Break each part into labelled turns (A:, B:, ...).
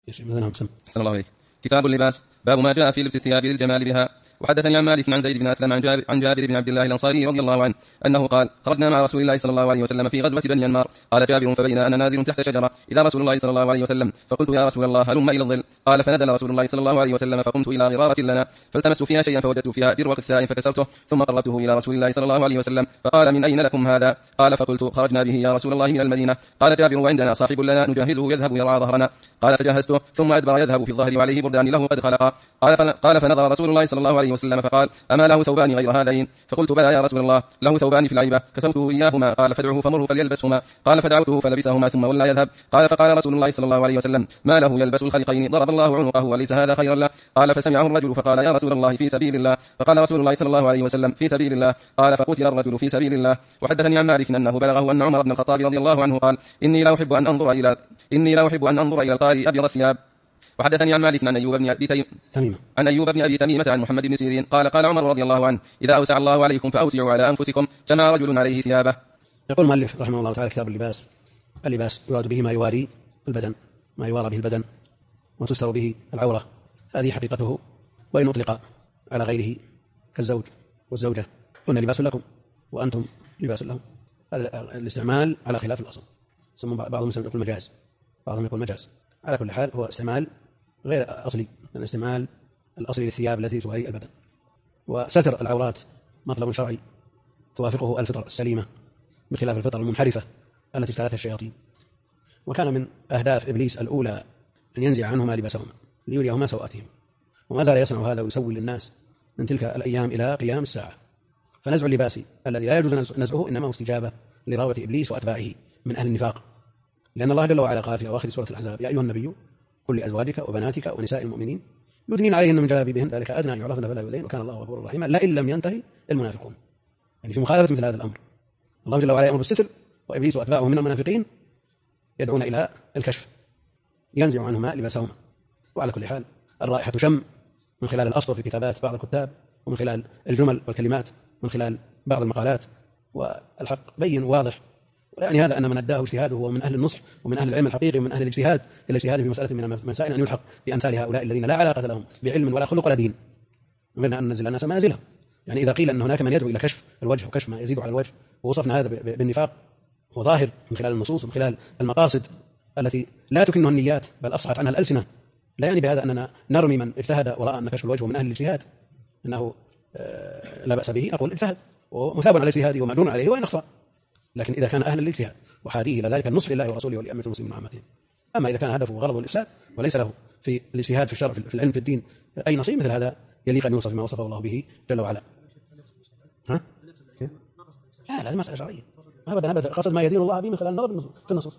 A: أحسن الله عليك. كتاب اللباس. باب ما جاء في لبس الثياب للجمال بها. وحدثني عن مالك عن زيد بن أسلم عن جابر بن عبد الله الأنصاري رضي الله عنه أنه قال: خرجنا مع رسول الله صلى الله عليه وسلم في غزوة بني أنمار. قال جابر: فبينا أنا نازل تحت شجرة إذا رسول الله صلى الله عليه وسلم، فقلت: يا رسول الله هلم إلى الظل. قال: فنزل رسول الله صلى الله عليه وسلم، فقمت إلى غرارة لنا فالتمست فيها شيئا فوجدت فيها دروق الثاء فكسرته، ثم قربته إلى رسول الله صلى الله عليه وسلم فقال: من أين لكم هذا؟ قال: فقلت: خرجنا به يا رسول الله من المدينة. قال جابر: وعندنا صاحب لنا نجهزه يذهب يرعى ظهرنا. قال: فجهزته ثم أدبر يذهب في الظهر وعليه بردان له قد خلقا. قال: فنظر رسول الله صلى الله عليه وسلم فقال: أما له ثوبان غير هذين؟ فقلت: بلى يا رسول الله، له ثوبان في العيبة كسوته إياهما. قال: فادعه فمره فليلبسهما. قال: فدعوته فلبسهما ثم ولى يذهب. قال: فقال رسول الله صلى الله عليه وسلم: ما له يلبس الخلقين؟ ضرب الله عنقه وليس هذا خيرا له. قال: فسمعه الرجل فقال: يا رسول الله في سبيل الله. فقال رسول الله صلى الله عليه وسلم: في سبيل الله. قال: فقتل الرجل في سبيل الله. وحدثني عن مالك أنه بلغه أن عمر بن الخطاب رضي الله عنه قال: إني لا أحب أن أنظر إلى القارئ أبيض الثياب. وحدثني عن مالك عن أيوب بن أبي تميمة عن محمد بن سيرين قال عمر رضي الله عنه: إذا أوسع الله عليكم فأوسعوا على أنفسكم. جمع رجل عليه ثيابه.
B: يقول المؤلف رحمه الله تعالى: كتاب اللباس. اللباس يراد به ما يواري البدن، ما يوارى به البدن وتستر به العورة، هذه حقيقته. وإن أطلق على غيره كالزوج والزوجة هن لباس لكم وأنتم لباس لهم. الاستعمال على خلاف الأصل، بعضهم يقول مجاز، بعضهم يقول مجاز. على كل حال هو استعمال غير أصلي، الاستعمال الأصلي للثياب التي تواري البدن. وستر العورات مطلب شرعي توافقه الفطر السليمة بخلاف الفطر المنحرفة التي ابتلتها الشياطين. وكان من أهداف إبليس الأولى أن ينزع عنهما لباسهما ليريهما سوءاتهم، وما زال يصنع هذا ويسوي للناس من تلك الأيام إلى قيام الساعة. فنزع اللباس الذي لا يجوز نزعه إنما هو استجابة لراوة إبليس وأتباعه من أهل النفاق، لأن الله جل وعلا قال في أواخر سورة الأحزاب: يا أيها النبي قل لأزواجك وبناتك ونساء المؤمنين يدنين عليهن من جلابيبهن ذلك أدنى أن يعرفن فلا يؤذين وكان الله غفورا رحيما. لئن لم ينتهي المنافقون، يعني في مخالفة مثل هذا الأمر الله جل وعلا يأمر بالستر، وإبليس وأتباعه من المنافقين يدعون إلى الكشف، ينزع عنهما لباسهما. وعلى كل حال الرائحة تشم من خلال الأسطر في كتابات بعض الكتاب، ومن خلال الجمل والكلمات، ومن خلال بعض المقالات، والحق بين واضح. يعني هذا أن من أداه اجتهاده هو من أهل النصح ومن أهل العلم الحقيقي ومن أهل الاجتهاد في مسألة من المسائل أن يلحق بأمثال هؤلاء الذين لا علاقة لهم بعلم ولا خلق ولا دين، أمرنا أن ننزل الناس منازلهم. يعني إذا قيل أن هناك من يدعو إلى كشف الوجه وكشف ما يزيد على الوجه، ووصفنا هذا بالنفاق، وظاهر من خلال النصوص ومن خلال المقاصد التي لا تكنها النيات بل أفصحت عنها الألسنة، لا يعني بهذا أننا نرمي من اجتهد وراء أن كشف الوجه من أهل الاجتهاد أنه لا بأس به، نقول اجتهد ومثاب على اجتهاده ومعجون عليه وإن أخطأ، لكن إذا كان أهل الاجتهاد وحاديه إلى ذلك النصح لله ورسوله ولأئمة المسلمين وعامتهم. أما إذا كان هدفه غرض الإفساد وليس له في الاجتهاد في الشرع في العلم في الدين أي نصيب، مثل هذا يليق أن يوصف ما وصفه الله به جل وعلا. ها؟ لا هذه مسألة شرعية أبدا، قصد ما يدين الله به من خلال النظر في النصوص.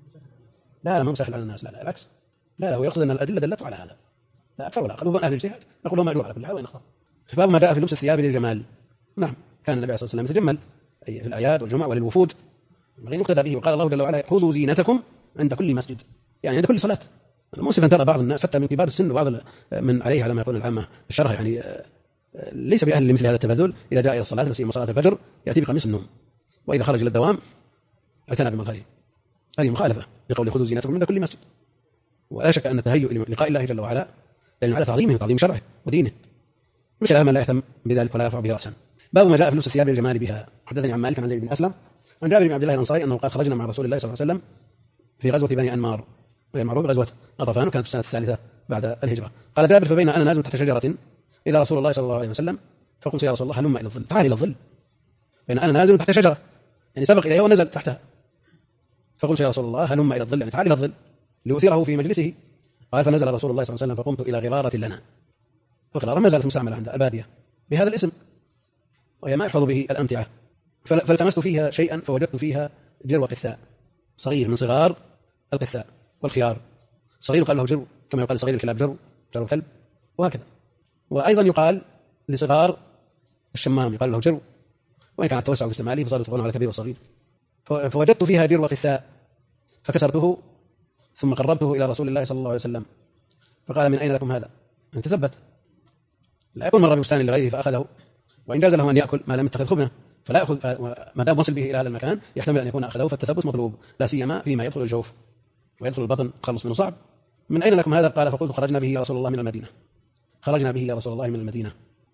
B: لا ما مسهل على الناس، لا العكس، لا هو يقصد أن الأدلة دلت على هذا، لا أكثر ولا أقل. أهل الاجتهاد نقول لهم أجور على كل حال وإن أخطأ. باب ما جاء في لبس الثياب للجمال. نعم، كان النبي صلى الله عليه وسلم يتجمل في الأعياد والجمع وللوفود غير مقتدى به، وقال الله جل وعلا: خذوا زينتكم عند كل مسجد، يعني عند كل صلاة. مؤسفا ترى بعض الناس حتى من كبار السن وبعض من عليه على ما يقول العامة الشرح، يعني ليس بأهل لمثل هذا التبذل. إذا جاء إلى الصلاة نسيم صلاة الفجر يأتي بقميص النوم، وإذا خرج إلى الدوام اعتنى بمظهره. هذه مخالفة لقول خذوا زينتكم عند كل مسجد. ولا شك أن التهيؤ لقاء الله جل وعلا لأن على تعظيمه وتعظيم شرعه ودينه، بخلاف من لا يهتم بذلك ولا يرفع به رأسا. باب ما جاء في لبس الثياب للجمال بها. حدثني عن مالك عن زيد بن أسلم عن جابر بن عبد الله الأنصاري أنه قال: خرجنا مع رسول الله صلى الله عليه وسلم في غزوة بني أنمار، غير معروف غزوة غطفان، وكانت في السنة الثالثة بعد الهجرة. قال جابر: فبين أنا نازل تحت شجرة إلى رسول الله صلى الله عليه وسلم، فقلت: يا رسول الله هلم إلى الظل، تعال إلى الظل. بين أنا نازل تحت شجرة يعني سبق إليها ونزل تحتها، فقلت: يا رسول الله هلم إلى الظل، يعني تعال إلى الظل ليؤثره في مجلسه. قال: فنزل رسول الله صلى الله عليه وسلم فقمت إلى غرارة لنا. الغرارة ما زالت مستعملة عند البادية بهذا الاسم، وهي ما يحفظ به الأمتعة. فالتمست فيها شيئا فوجدت فيها جرو قثاء، صغير من صغار القثاء والخيار. صغير قال له جرو، كما يقال صغير الكلاب جرو الكلب، وهكذا. وأيضا يقال لصغار الشمام يقال له جرو، وإن كان التوسع في استعماله فصار يطلقون على كبير وصغير. فوجدت فيها جرو قثاء فكسرته ثم قربته إلى رسول الله صلى الله عليه وسلم، فقال: من أين لكم هذا؟ أن تثبت، لا يكون مر ببستان لغيره فأخذه، وإن جاز له أن يأكل ما لم يتخذ خبنه فلا يأخذ، ما دام وصل به إلى هذا المكان يحتمل أن يكون أخذه، فالتثبت مطلوب لا سيما فيما يدخل الجوف ويدخل البطن، تخلص منه صعب، من أين لكم هذا؟ قال فقلت خرجنا به يا رسول الله من المدينة. خرجنا به يا رسول الله من المدينة.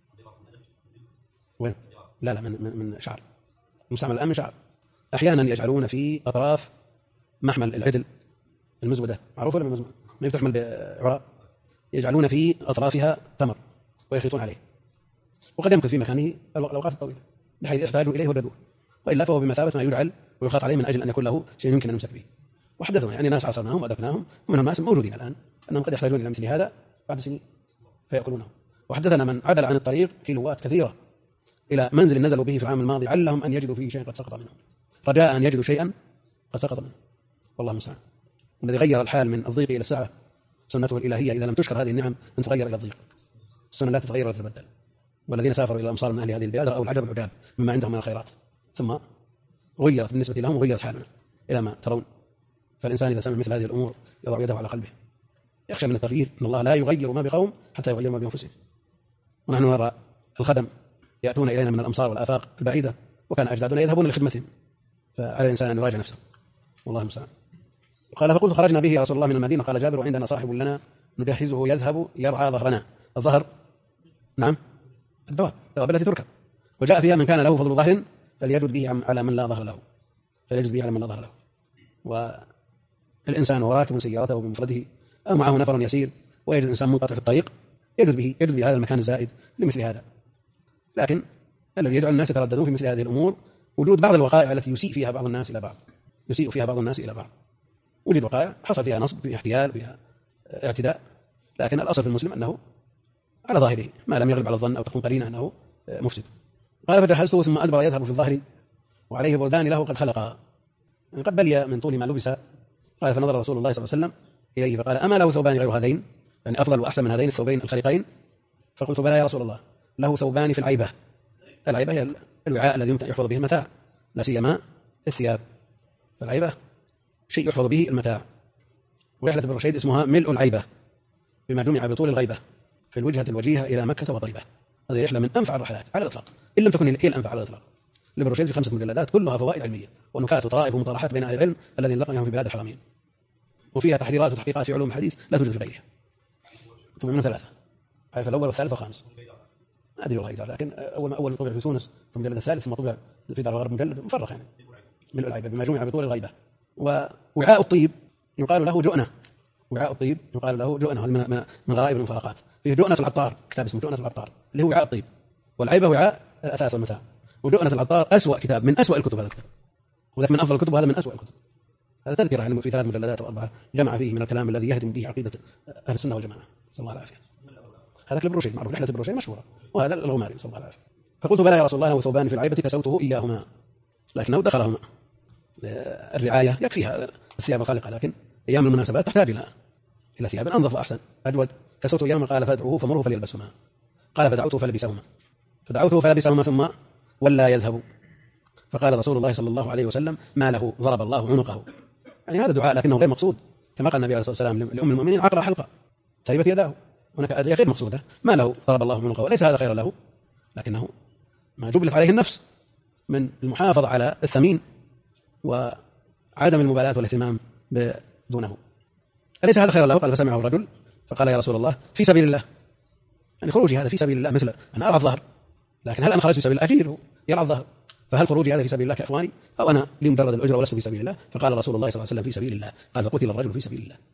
B: وين؟ لا من شعر، مستعمل الآن من شعر. أحيانا يجعلون في أطراف محمل العدل المزودة، معروف ولا المزودة؟ ما تحمل بعراء، يجعلون في أطرافها تمر ويخيطون عليه، وقد يمكن في مكانه الأوقات الطويلة بحيث يحتاج إليه وجدوه، وإلا فهو بمثابة ما يجعل ويخاط عليه من أجل أن يكون له شيء يمكن أن يمسك به. وحدثنا يعني ناس عصرناهم وأدركناهم ومنهم ناس موجودين الآن أنهم قد يحتاجون إلى مثل هذا بعد سنين فيأكلونه. وحدثنا من عدل عن الطريق كيلوات كثيرة إلى منزل نزلوا به في العام الماضي علهم أن يجدوا فيه شيء قد سقط منهم، رجاء أن يجدوا شيئا قد سقط منه، والله المستعان. الذي غير الحال من الضيق إلى السعة سنته الإلهية، إذا لم تشكر هذه النعم أن تغير إلى الضيق. السنة لا تتغير ولا تتبدل. والذين سافروا إلى الأمصار من أهل هذه البلاد رأوا العجب العجاب مما عندهم من الخيرات، ثم غيرت بالنسبة لهم وغيرت حالنا إلى ما ترون. فالإنسان إذا سمع مثل هذه الأمور يضع يده على قلبه، يخشى من التغيير، إن الله لا يغير ما بقوم حتى يغيروا ما بأنفسهم. ونحن نرى الخدم يأتون إلينا من الأمصار والآفاق البعيدة وكان أجدادنا يذهبون لخدمتهم، فعلى الإنسان أن يراجع نفسه، والله المستعان. قال فقلت خرجنا به يا رسول الله من المدينة. قال جابر وعندنا صاحب لنا نجهزه يذهب يرعى ظهرنا. الظهر نعم الدواب التي تركب، وجاء فيها من كان له فضل ظهر فليجد به على من لا ظهر له، فليجد به على من لا ظهر له. والإنسان وراكب سيارته بمفرده أو معه نفر يسير ويجد الإنسان منقطع في الطريق يجد به هذا المكان الزائد لمثل هذا. لكن الذي يجعل الناس يترددون في مثل هذه الأمور وجود بعض الوقائع التي يسيء فيها بعض الناس إلى بعض. وجد وقائع حصل فيها نصب، فيها احتيال، فيها اعتداء، لكن الأصل في المسلم أنه على ظاهره ما لم يغلب على الظن أو تكون قرينة أنه مفسد. قال فجهزته ثم أدبر يذهب في الظهر وعليه بردان له قد خلقا، قد بلي من طول ما لبس. قال فنظر رسول الله صلى الله عليه وسلم إليه فقال أما له ثوبان غير هذين، يعني أفضل وأحسن من هذين الثوبين الخليقين؟ فقلت بلى يا رسول الله، له ثوبان في العيبة. العيبة هي الوعاء الذي يحفظ به المتاع، لا سيما الثياب. فالعيبة شيء يحفظ به المتاع. ورحلة ابن رشيد اسمها ملء العيبة بما جمع بطول الغيبة في الوجهة الوجيهة إلى مكة وطيبة. هذه رحلة من أنفع الرحلات على الإطلاق، إن لم تكن هي الأنفع على الإطلاق. لابن رشيد في 5 مجلدات كلها فوائد علمية ونكات وطرائف ومطارحات بين أهل العلم الذين لقيهم في بلاد الحرمين، وفيها تحريرات وتحقيقات في علوم الحديث لا توجد في غيرها. طبع من 3، عارف الأول والثالث والخامس أدري والله، لكن أول طبع في تونس في المجلد الثالث، ثم طبع في دار الغرب مجلد مفرق، يعني ملء العيبة بما جمع بطول الغيبة. ووعاء الطيب يقال له جؤنة، وعاء الطيب يقال له جؤنة من غرائب المفارقات. فيه جؤنة العطار، كتاب اسمه جؤنة العطار اللي هو وعاء الطيب، والعيبة وعاء الأثاث والمتاع. وجؤنة العطار أسوأ كتاب من أسوأ الكتب، هذا الكتاب وذاك من أفضل الكتب وهذا من أسوأ الكتب. هذا تذكرة يعني في 3 مجلدات و4 جمع فيه من الكلام الذي يهدم به عقيدة أهل السنة والجماعة، صلى الله العافية. هذا ابن رشيد معروف، رحلة ابن رشيد مشهورة، وهذا الغماري صلى الله العافية. فقلت بلى يا رسول الله له ثوبان في العيبة كسوته إياهما، لكنه دخلهما. الرعاية يكفيها الثياب الخالقة، لكن أيام المناسبات تحتاج إلى ثياب أنظف وأحسن أجود. كسوته إياهما. قال فادعوه فمره فليلبسهما. قال فدعوته فلبسهما ثم ولا يذهب. فقال رسول الله صلى الله عليه وسلم ما له ضرب الله عنقه. يعني هذا دعاء لكنه غير مقصود، كما قال النبي عليه الصلاة والسلام لأم المؤمنين عقر حلقة تربت يداه، هناك أدعية غير مقصودة. ما له ضرب الله عنقه، وليس هذا خير له، لكنه ما جبلت عليه النفس من المحافظة على الثمين وعدم المبالاة والاهتمام دونه. أليس هذا خير له؟ قال فسمعه الرجل فقال يا رسول الله في سبيل الله، يعني خروجي هذا في سبيل الله، مثل أنا أرعى الظهر، لكن هل أنا خرجت في سبيل الله؟ أجيره يرعى الظهر، فهل خروجي هذا في سبيل الله كإخواني أو أنا لمجرد الأجرة ولست في سبيل الله؟ فقال رسول الله صلى الله عليه وسلم في سبيل الله. قال فقتل الرجل في سبيل الله.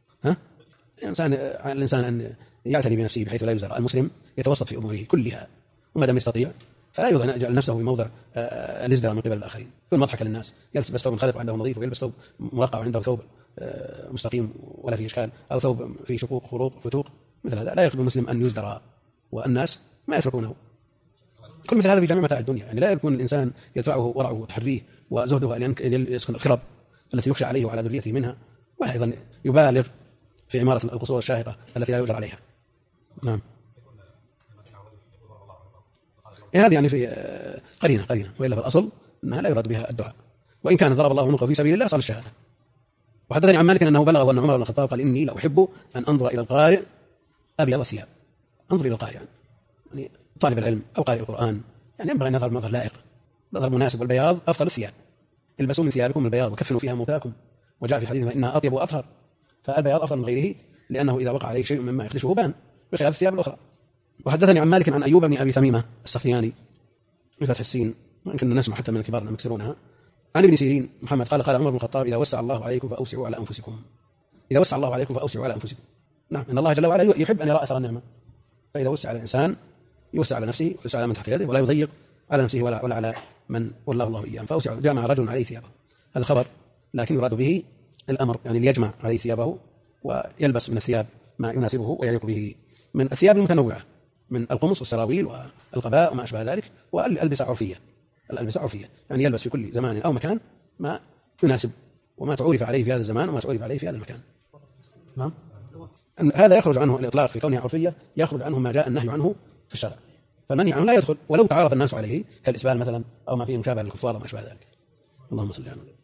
B: الإنسان أن يعتني بنفسه بحيث لا يزرع. المسلم يتوسط في أموره كلها، وما دام يستطيع فلا يجعل نفسه في موضع الازدراء من قبل الآخرين، يكون مضحكا للناس، يلبس ثوب منخرط وعنده نظيف، ويلبس ثوب مرقع وعنده ثوب مستقيم ولا فيه إشكال، أو ثوب فيه شقوق خروق فتوق. مثل هذا لا يقبل المسلم أن يزدرى والناس ما يتركونه. كل مثل هذا في جميع متاع الدنيا، يعني لا يكون الإنسان يدفعه ورعه وتحريه وزهده أن يسكن الخرب التي يخشى عليه وعلى ذريته منها، ولا أيضا يبالغ في عمارة القصور الشاهقة التي لا يؤجر عليها. نعم، هذه يعني في قرينة، وإلا في الأصل أنها لا يراد بها الدعاء، وإن كان ضرب الله عنقه في سبيل الله صار الشهادة. وحدثني عن مالك أنه بلغ أن عمر بن الخطاب قال إني لأحب أن أنظر إلى القارئ أبيض الثياب. أنظر إلى القارئ يعني طالب العلم أو قارئ القرآن، يعني ينبغي أن يظهر بمظهر لائق، بظهر مناسب، والبياض أفضل الثياب. البسوا من ثيابكم البياض وكفنوا فيها موتاكم، وجاء في حديث إنها أطيب وأطهر، فالبياض أفضل من غيره لأنه إذا وقع عليه شيء مما يخدشه بان، بخلاف الثياب الأخرى. وحدثني عن مالك عن أيوب بن أبي تميمة السختياني بفتح السين، ويمكن نسمع حتى من الكبار أنهم يكسرونها، عن ابن سيرين محمد قال قال عمر بن الخطاب: إذا وسع الله عليكم فأوسعوا على أنفسكم. إذا وسع الله عليكم فأوسعوا على أنفسكم. نعم، إن الله جل وعلا يحب أن يرى أثر النعمة، فإذا وسع على الإنسان يوسع على نفسه ويوسع على من تحت يده، ولا يضيق على نفسه ولا على من والله الله إياه. فأوسع، جامع رجل عليه ثيابه، هذا الخبر، لكن يراد به الأمر، يعني ليجمع عليه ثيابه ويلبس من الثياب ما يناسبه ويليق به من الثياب المتنوعة، من القمص والسراويل والقباء وما أشبه ذلك، والألبسة عرفية. الألبسة عرفية يعني يلبس في كل زمان أو مكان ما يناسب وما تعرف عليه في هذا الزمان وما تعرف عليه في هذا المكان. نعم، هذا يخرج عنه الإطلاق في كونها عرفية، يخرج عنه ما جاء النهي عنه في الشرع، فالمنهي عنه لا يدخل ولو تعارف الناس عليه كالإسبال مثلا أو ما فيه مشابه للكفار وما أشبه ذلك. اللهم صل على محمد.